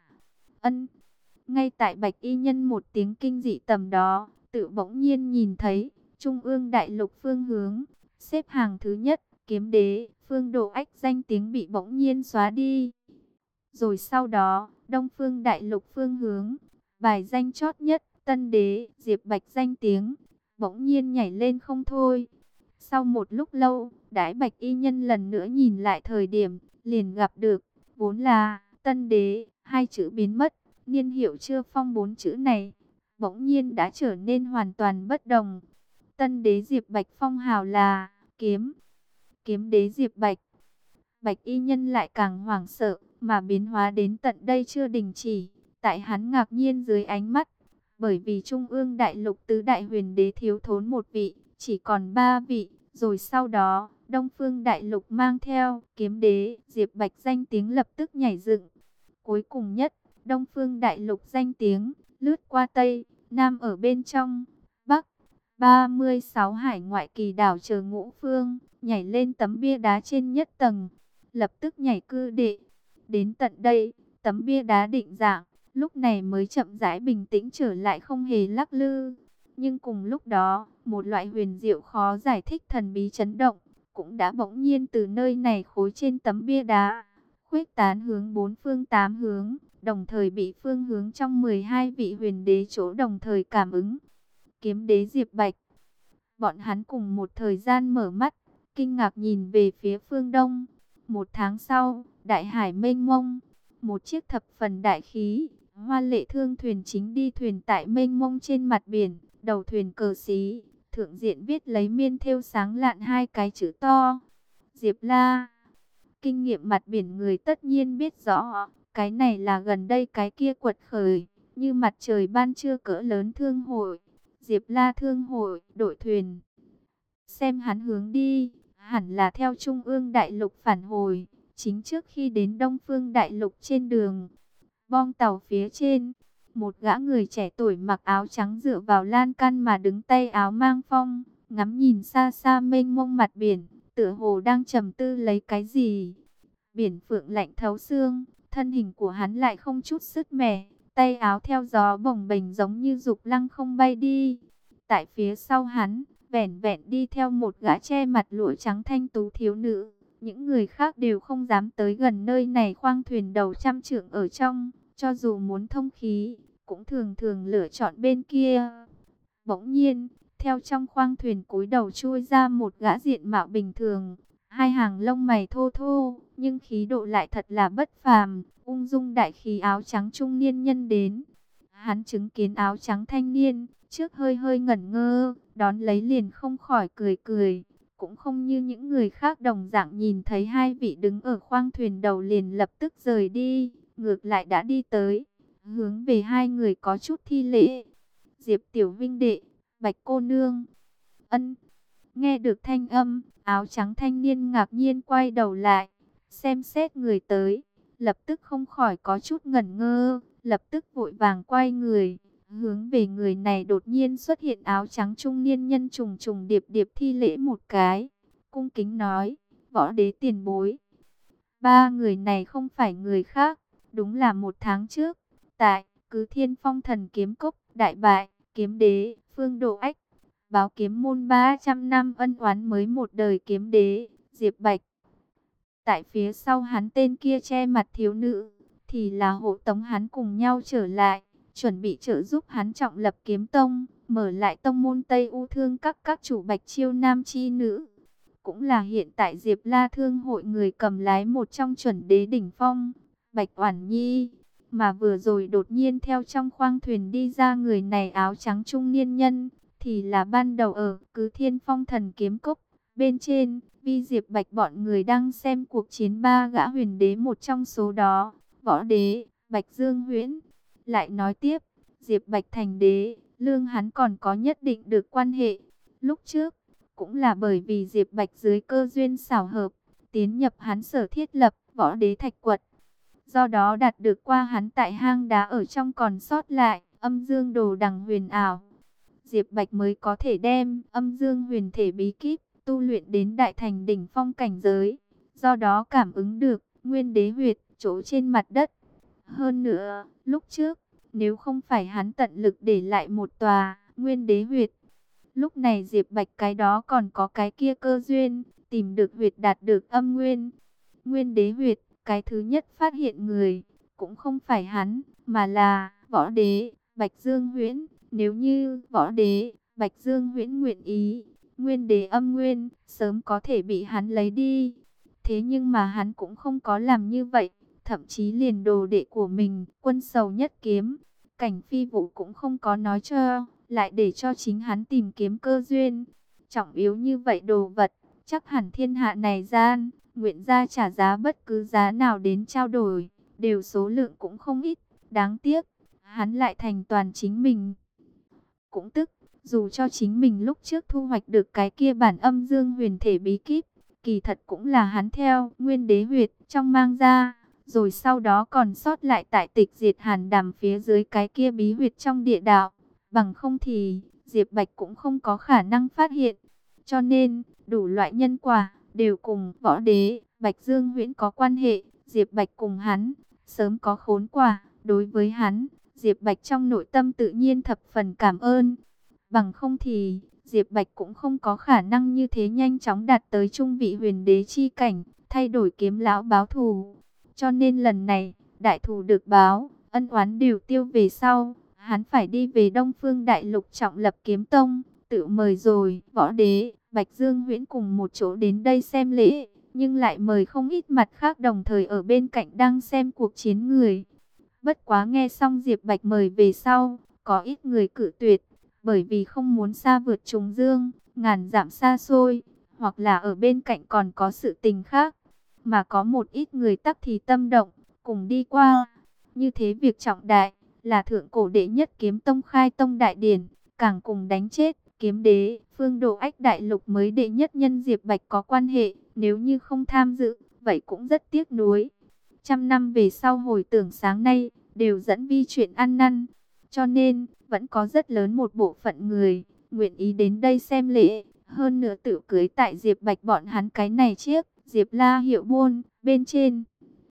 Ngay tại bạch y nhân một tiếng kinh dị tầm đó, tự bỗng nhiên nhìn thấy Trung ương đại lục phương hướng, xếp hàng thứ nhất, kiếm đế, Phương Độ Ách danh tiếng bị bỗng nhiên xóa đi. Rồi sau đó, Đông phương đại lục phương hướng, bài danh chót nhất, Tân đế, Diệp Bạch danh tiếng, bỗng nhiên nhảy lên không thôi. Sau một lúc lâu, đãi bạch y nhân lần nữa nhìn lại thời điểm, liền gặp được, vốn là, Tân đế, hai chữ biến mất, niên hiệu Chưa Phong bốn chữ này, bỗng nhiên đã trở nên hoàn toàn bất đồng. Tân đế Diệp Bạch phong hào là, kiếm đế Diệp Bạch. Bạch y nhân lại càng hoảng sợ, mà biến hóa đến tận đây chưa đình chỉ, tại hắn ngạc nhiên dưới ánh mắt, bởi vì Trung ương đại lục tứ đại huyền đế thiếu thốn một vị, chỉ còn 3 vị, rồi sau đó, Đông phương đại lục mang theo kiếm đế Diệp Bạch danh tiếng lập tức nhảy dựng. Cuối cùng nhất, Đông phương đại lục danh tiếng lướt qua Tây, Nam ở bên trong, Bắc, 36 hải ngoại kỳ đảo chờ ngũ phương, nhảy lên tấm bia đá trên nhất tầng, lập tức nhảy cư đệ. Đến tận đây, tấm bia đá định dạng, lúc này mới chậm rãi bình tĩnh trở lại, không hề lắc lư. Nhưng cùng lúc đó, một loại huyền diệu khó giải thích thần bí chấn động, cũng đã bỗng nhiên từ nơi này khối trên tấm bia đá, khuếch tán hướng bốn phương tám hướng, đồng thời bị phương hướng trong 12 vị huyền đế chỗ đồng thời cảm ứng. Kiếm đế Diệp Bạch. Bọn hắn cùng một thời gian mở mắt, kinh ngạc nhìn về phía phương đông. Một tháng sau, đại hải mênh mông, một chiếc thập phần đại khí, hoa lệ thương thuyền chính đi thuyền tại mênh mông trên mặt biển, đầu thuyền cờ xí, thượng diện viết lấy miên thêu sáng lạn hai cái chữ to, Diệp La. Kinh nghiệm mặt biển người tất nhiên biết rõ, cái này là gần đây cái kia quật khởi, như mặt trời ban trưa cỡ lớn thương hội, Diệp La thương hội, đội thuyền. Xem hắn hướng đi, hẳn là theo Trung ương đại lục phản hồi, chính trước khi đến Đông phương đại lục trên đường. Bong tàu phía trên, một gã người trẻ tuổi mặc áo trắng dựa vào lan can mà đứng tay áo mang phong, ngắm nhìn xa xa mênh mông mặt biển, tựa hồ đang trầm tư lấy cái gì. Biển phượng lạnh thấu xương, thân hình của hắn lại không chút sứt mẻ, tay áo theo gió bồng bềnh giống như dục lăng không bay đi. Tại phía sau hắn, vẻn vẹn đi theo một gã che mặt lụa trắng thanh tú thiếu nữ. Những người khác đều không dám tới gần nơi này, khoang thuyền đầu trăm trượng ở trong, cho dù muốn thông khí, cũng thường thường lựa chọn bên kia. Bỗng nhiên, theo trong khoang thuyền cúi đầu chui ra một gã diện mạo bình thường, hai hàng lông mày thô thô, nhưng khí độ lại thật là bất phàm, ung dung đại khí áo trắng trung niên nhân đến. Hắn chứng kiến áo trắng thanh niên, trước hơi hơi ngẩn ngơ, đón lấy liền không khỏi cười cười. Cũng không như những người khác đồng dạng nhìn thấy hai vị đứng ở khoang thuyền đầu liền lập tức rời đi, ngược lại đã đi tới, hướng về hai người có chút thi lễ. Diệp tiểu vinh đệ, Bạch cô nương. Nghe được thanh âm, áo trắng thanh niên ngạc nhiên quay đầu lại, xem xét người tới, lập tức không khỏi có chút ngẩn ngơ, lập tức vội vàng quay người, hướng về người này đột nhiên xuất hiện áo trắng trung niên nhân trùng trùng điệp điệp thi lễ một cái, cung kính nói: võ đế tiền bối. Ba người này không phải người khác, đúng là một tháng trước, tại Cứ Thiên Phong Thần Kiếm Cốc đại bại, kiếm đế Phương Độ Ách, báo kiếm môn 300 năm ân oán mới một đời kiếm đế Diệp Bạch. Tại phía sau hắn tên kia che mặt thiếu nữ, thì là hộ tống hắn cùng nhau trở lại, chuẩn bị trợ giúp hắn trọng lập kiếm tông, mở lại tông môn Tây U Thương các chủ Bạch Chiêu nam chi nữ. Cũng là hiện tại Diệp La Thương hội người cầm lái một trong chuẩn đế đỉnh phong, Bạch Oản Nhi. Mà vừa rồi đột nhiên theo trong khoang thuyền đi ra người này áo trắng trung niên nhân, thì là ban đầu ở Cứ Thiên Phong Thần Kiếm Cốc. Bên trên, Vi Diệp Bạch bọn người đang xem cuộc chiến ba gã huyền đế, một trong số đó, võ đế, Bạch Dương Huyễn. Lại nói tiếp, Diệp Bạch thành đế, lương hắn còn có nhất định được quan hệ. Lúc trước, cũng là bởi vì Diệp Bạch dưới cơ duyên xảo hợp, tiến nhập hắn sở thiết lập, võ đế thạch quật. Do đó đạt được qua hắn tại hang đá ở trong còn sót lại, âm dương đồ đằng huyền ảo. Diệp Bạch mới có thể đem âm dương huyền thể bí kíp tu luyện đến đại thành đỉnh phong cảnh giới. Do đó cảm ứng được nguyên đế huyệt chỗ trên mặt đất. Hơn nữa, lúc trước, nếu không phải hắn tận lực để lại một tòa nguyên đế huyệt, lúc này Diệp Bạch cái đó còn có cái kia cơ duyên, tìm được huyệt đạt được âm nguyên. Nguyên đế huyệt, cái thứ nhất phát hiện người, cũng không phải hắn, mà là võ đế, Bạch Dương Huyễn. Nếu như võ đế, Bạch Dương Huyễn nguyện ý, nguyên đế âm nguyên, sớm có thể bị hắn lấy đi. Thế nhưng mà hắn cũng không có làm như vậy, thậm chí liền đồ đệ của mình, Quân Sầu Nhất Kiếm, Cảnh Phi Vũ cũng không có nói cho, lại để cho chính hắn tìm kiếm cơ duyên. Trọng yếu như vậy đồ vật, chắc hẳn thiên hạ này gian, nguyện ra trả giá bất cứ giá nào đến trao đổi, đều số lượng cũng không ít. Đáng tiếc, hắn lại thành toàn chính mình. Cũng tức, dù cho chính mình lúc trước thu hoạch được cái kia bản âm dương huyền thể bí kíp, kỳ thật cũng là hắn theo nguyên đế huyệt trong mang ra, rồi sau đó còn sót lại tại Tịch Diệt Hàn Đàm phía dưới cái kia bí huyệt trong địa đạo. Bằng không thì, Diệp Bạch cũng không có khả năng phát hiện. Cho nên, đủ loại nhân quả đều cùng võ đế, Bạch Dương Huyễn có quan hệ. Diệp Bạch cùng hắn, sớm có khốn quả. Đối với hắn, Diệp Bạch trong nội tâm tự nhiên thập phần cảm ơn. Bằng không thì, Diệp Bạch cũng không có khả năng như thế nhanh chóng đạt tới trung vị huyền đế chi cảnh, thay đổi kiếm lão báo thù. Cho nên lần này, đại thù được báo, ân oán đều tiêu về sau, hắn phải đi về Đông Phương Đại Lục trọng lập kiếm tông, tự mời rồi võ đế, Bạch Dương Huyễn cùng một chỗ đến đây xem lễ, nhưng lại mời không ít mặt khác đồng thời ở bên cạnh đang xem cuộc chiến người. Bất quá nghe xong Diệp Bạch mời về sau, có ít người cự tuyệt, bởi vì không muốn xa vượt trùng dương, ngàn dặm xa xôi, hoặc là ở bên cạnh còn có sự tình khác. Mà có một ít người tắc thì tâm động, cùng đi qua. Như thế việc trọng đại, là thượng cổ đệ nhất kiếm tông khai tông đại điển, càng cùng đánh chết kiếm đế Phương Độ Ách đại lục mới đệ nhất nhân Diệp Bạch có quan hệ. Nếu như không tham dự, vậy cũng rất tiếc nuối. Trăm năm về sau hồi tưởng sáng nay, đều dẫn vi chuyện ăn năn. Cho nên, vẫn có rất lớn một bộ phận người, nguyện ý đến đây xem lễ. Hơn nữa tự cưới tại Diệp Bạch bọn hắn cái này chiếc Diệp La hiệu buôn bên trên.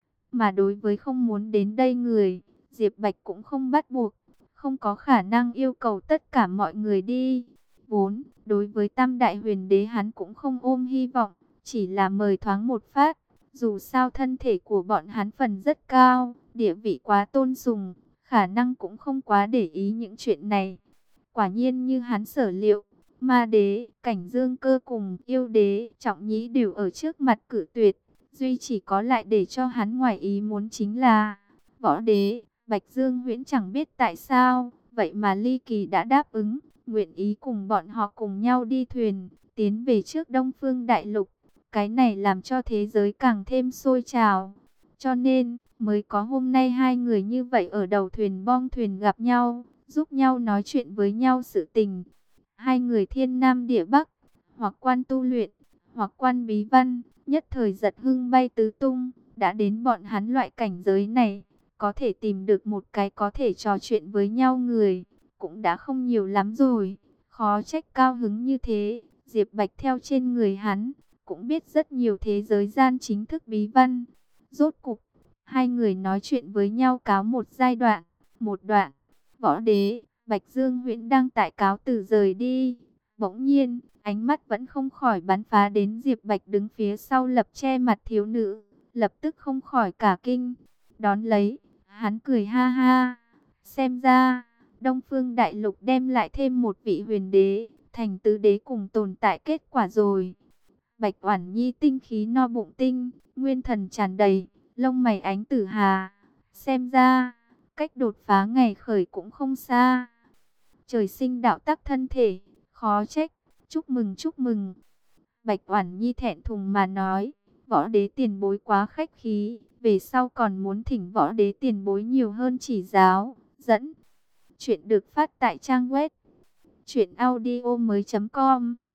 Mà đối với không muốn đến đây người, Diệp Bạch cũng không bắt buộc, không có khả năng yêu cầu tất cả mọi người đi. Vốn, đối với Tam Đại Huyền Đế hắn cũng không ôm hy vọng, chỉ là mời thoáng một phát. Dù sao thân thể của bọn hắn phần rất cao, địa vị quá tôn sùng, khả năng cũng không quá để ý những chuyện này. Quả nhiên như hắn sở liệu, Ma Đế, Cảnh Dương Cơ cùng Yêu Đế, Trọng Nhĩ đều ở trước mặt cử tuyệt. Duy chỉ có lại để cho hắn ngoài ý muốn chính là võ đế, Bạch Dương Huyễn chẳng biết tại sao, vậy mà ly kỳ đã đáp ứng, nguyện ý cùng bọn họ cùng nhau đi thuyền, tiến về trước Đông Phương Đại Lục. Cái này làm cho thế giới càng thêm sôi trào. Cho nên, mới có hôm nay hai người như vậy ở đầu thuyền bong thuyền gặp nhau, giúp nhau nói chuyện với nhau sự tình. Hai người thiên nam địa bắc, hoặc quan tu luyện, hoặc quan bí văn, nhất thời giật hưng bay tứ tung. Đã đến bọn hắn loại cảnh giới này, có thể tìm được một cái có thể trò chuyện với nhau người, cũng đã không nhiều lắm rồi. Khó trách cao hứng như thế, Diệp Bạch theo trên người hắn, cũng biết rất nhiều thế giới gian chính thức bí văn. Rốt cục, hai người nói chuyện với nhau cáo một giai đoạn, một đoạn. Võ đế, Bạch Dương Huyễn đang tại cáo từ rời đi. Bỗng nhiên, ánh mắt vẫn không khỏi bắn phá đến Diệp Bạch đứng phía sau lập che mặt thiếu nữ, lập tức không khỏi cả kinh. Đón lấy, hắn cười ha ha, xem ra Đông Phương Đại Lục đem lại thêm một vị huyền đế, thành tứ đế cùng tồn tại kết quả rồi. Bạch Oản Nhi tinh khí no bụng tinh, nguyên thần tràn đầy, lông mày ánh tử hà. Xem ra, cách đột phá ngày khởi cũng không xa. Trời sinh đạo tắc thân thể, khó trách, chúc mừng chúc mừng. Bạch Oản Nhi thẹn thùng mà nói, võ đế tiền bối quá khách khí, về sau còn muốn thỉnh võ đế tiền bối nhiều hơn chỉ giáo, dẫn. Chuyện được phát tại trang web truyệnaudiomoi.com